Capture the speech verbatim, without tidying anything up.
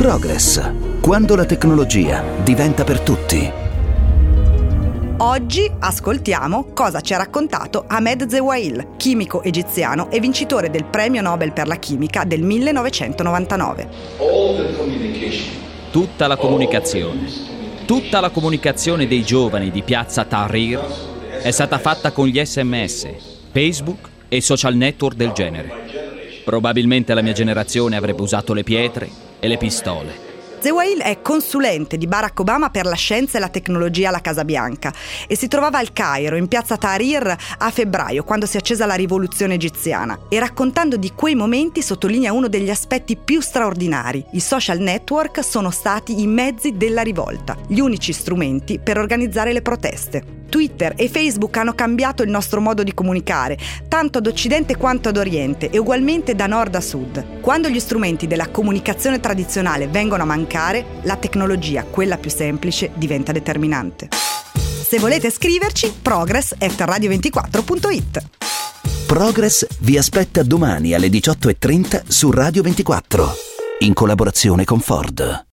Progress. Quando la tecnologia diventa per tutti. Oggi ascoltiamo cosa ci ha raccontato Ahmed Zewail, chimico egiziano e vincitore del premio Nobel per la chimica del millenovecentonovantanove. Tutta la comunicazione, tutta la comunicazione dei giovani di piazza Tahrir è stata fatta con gli sms, Facebook e social network del genere. Probabilmente la mia generazione avrebbe usato le pietre e le pistole. Zewail è consulente di Barack Obama per la scienza e la tecnologia alla Casa Bianca e si trovava al Cairo, in piazza Tahrir, a febbraio, quando si è accesa la rivoluzione egiziana. E raccontando di quei momenti sottolinea uno degli aspetti più straordinari. I social network sono stati i mezzi della rivolta, gli unici strumenti per organizzare le proteste. Twitter e Facebook hanno cambiato il nostro modo di comunicare, tanto ad Occidente quanto ad Oriente, e ugualmente da nord a sud. Quando gli strumenti della comunicazione tradizionale vengono a mancare, la tecnologia, quella più semplice, diventa determinante. Se volete scriverci, progress at radio ventiquattro punto it. Progress vi aspetta domani alle diciotto e trenta su Radio ventiquattro, in collaborazione con Ford.